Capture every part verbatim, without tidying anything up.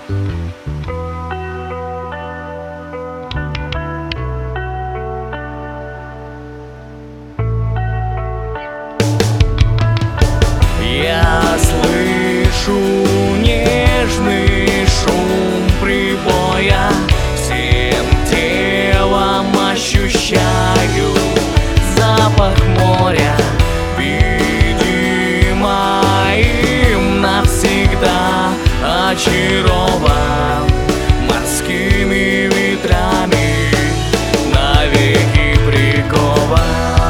Я слышу нежный шум прибоя, всем телом ощущаю запах моря. Видимо, им навсегда очарован морскими ветрами, навеки прикован.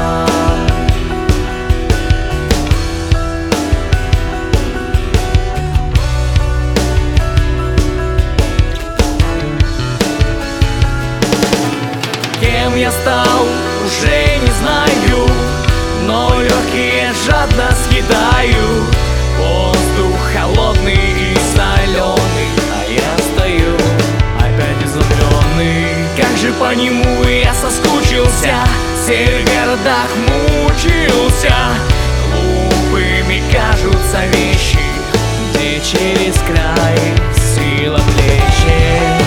Кем я стал, уже не знаю, но легкие жадно съедаю воздух холодный и соленый, а я стою опять изумленный. Как же по нему я соскучился, в серых городах мучился. Глупыми кажутся вещи, где через край сила плечи.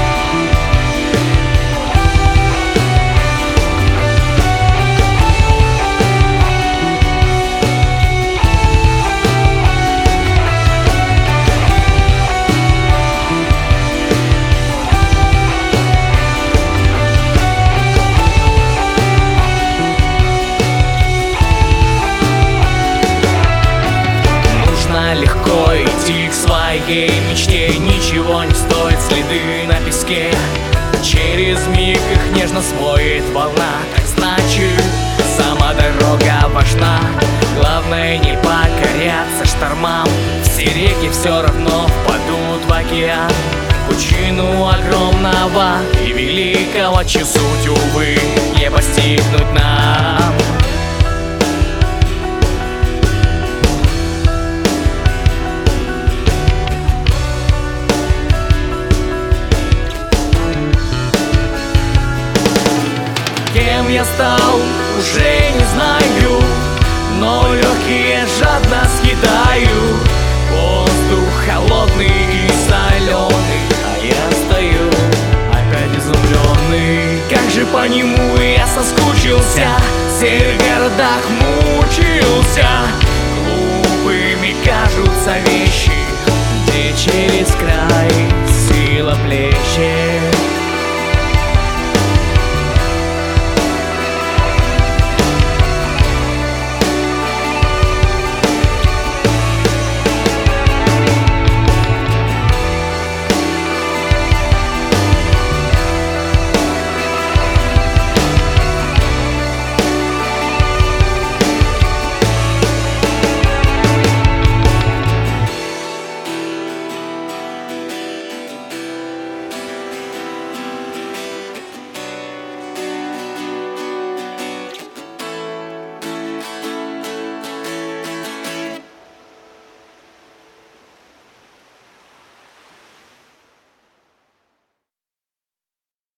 Легко идти к своей мечте, ничего не стоит следы на песке. Через миг их нежно смоет волна, так значит, сама дорога важна. Главное не покоряться штормам, все реки все равно впадут в океан. Пучину огромного и великого, чью суть, увы, не постигнуть нам. Кем я стал, уже не знаю, но легкие жадно